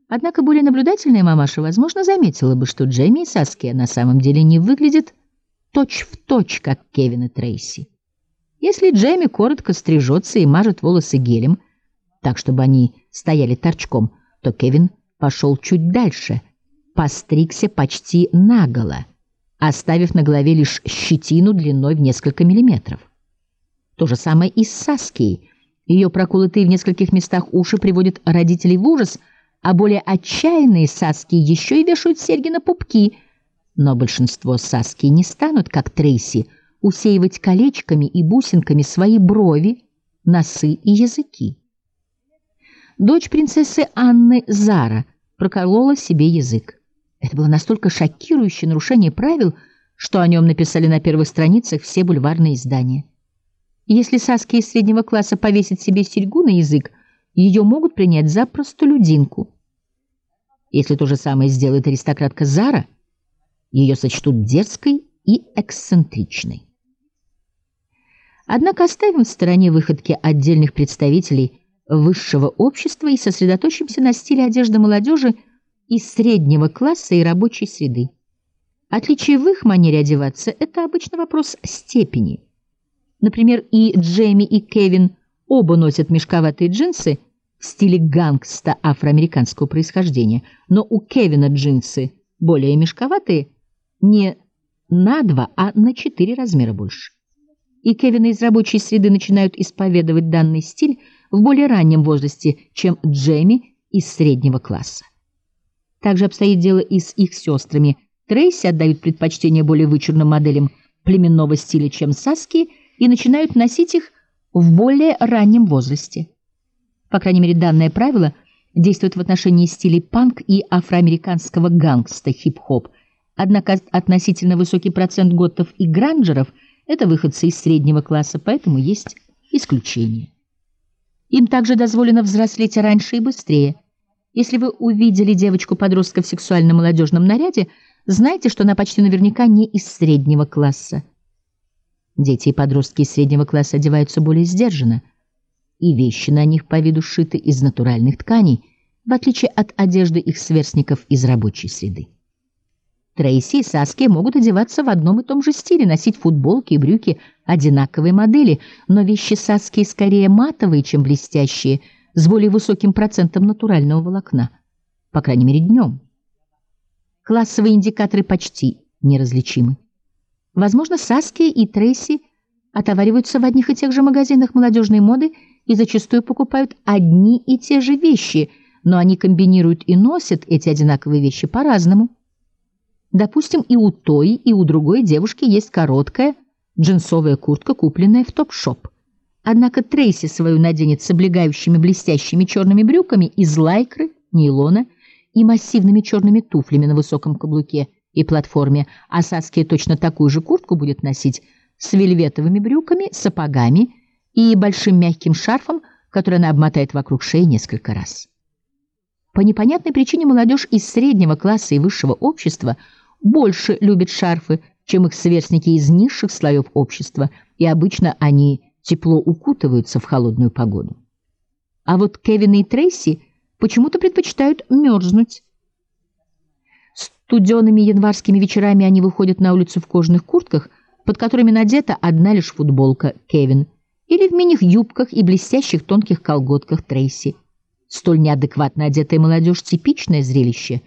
Однако более наблюдательная мамаша, возможно, заметила бы, что Джейми и Саския на самом деле не выглядят точь-в-точь, как Кевин и Трейси. Если Джейми коротко стрижется и мажет волосы гелем, так, чтобы они стояли торчком, то Кевин пошел чуть дальше, постригся почти наголо, оставив на голове лишь щетину длиной в несколько миллиметров. То же самое и с Саскией. Ее проколотые в нескольких местах уши приводят родителей в ужас, а более отчаянные Саски еще и вешают серьги на пупки. Но большинство Саски не станут, как Трейси, усеивать колечками и бусинками свои брови, носы и языки. Дочь принцессы Анны, Зара, проколола себе язык. Это было настолько шокирующее нарушение правил, что о нем написали на первых страницах все бульварные издания. Если Саския из среднего класса повесит себе серьгу на язык, ее могут принять за простолюдинку. Если то же самое сделает аристократка Зара, ее сочтут дерзкой и эксцентричной. Однако оставим в стороне выходки отдельных представителей высшего общества и сосредоточимся на стиле одежды молодежи из среднего класса и рабочей среды. Отличие в их манере одеваться – это обычно вопрос степени. Например, и Джейми, и Кевин оба носят мешковатые джинсы в стиле гангста афроамериканского происхождения, но у Кевина джинсы более мешковатые не на 2, а на 4 размера больше. И Кевины из рабочей среды начинают исповедовать данный стиль в более раннем возрасте, чем Джейми из среднего класса. Также обстоит дело и с их сестрами. Трейси отдают предпочтение более вычурным моделям племенного стиля, чем Саски, и начинают носить их в более раннем возрасте. По крайней мере, данное правило действует в отношении стилей панк и афроамериканского гангста, хип-хоп. Однако относительно высокий процент готтов и гранжеров – это выходцы из среднего класса, поэтому есть исключения. Им также дозволено взрослеть раньше и быстрее. Если вы увидели девочку-подростка в сексуально-молодежном наряде, знайте, что она почти наверняка не из среднего класса. Дети и подростки из среднего класса одеваются более сдержанно, и вещи на них по виду сшиты из натуральных тканей, в отличие от одежды их сверстников из рабочей среды. Трейси и Саския могут одеваться в одном и том же стиле, носить футболки и брюки одинаковой модели, но вещи Саскии скорее матовые, чем блестящие, с более высоким процентом натурального волокна, по крайней мере днем. Классовые индикаторы почти неразличимы. Возможно, Саския и Трейси отовариваются в одних и тех же магазинах молодежной моды и зачастую покупают одни и те же вещи, но они комбинируют и носят эти одинаковые вещи по-разному. Допустим, и у той, и у другой девушки есть короткая джинсовая куртка, купленная в топ-шоп. Однако Трейси свою наденет с облегающими блестящими черными брюками из лайкры, нейлона и массивными черными туфлями на высоком каблуке и платформе, а Саския точно такую же куртку будет носить с вельветовыми брюками, сапогами и большим мягким шарфом, который она обмотает вокруг шеи несколько раз. По непонятной причине молодежь из среднего класса и высшего общества больше любит шарфы, чем их сверстники из низших слоев общества, и обычно они тепло укутываются в холодную погоду. А вот Кевин и Трейси почему-то предпочитают мерзнуть. Студеными январскими вечерами они выходят на улицу в кожаных куртках, под которыми надета одна лишь футболка Кевин, или в мини-юбках и блестящих тонких колготках Трейси. Столь неадекватно одетая молодежь – типичное зрелище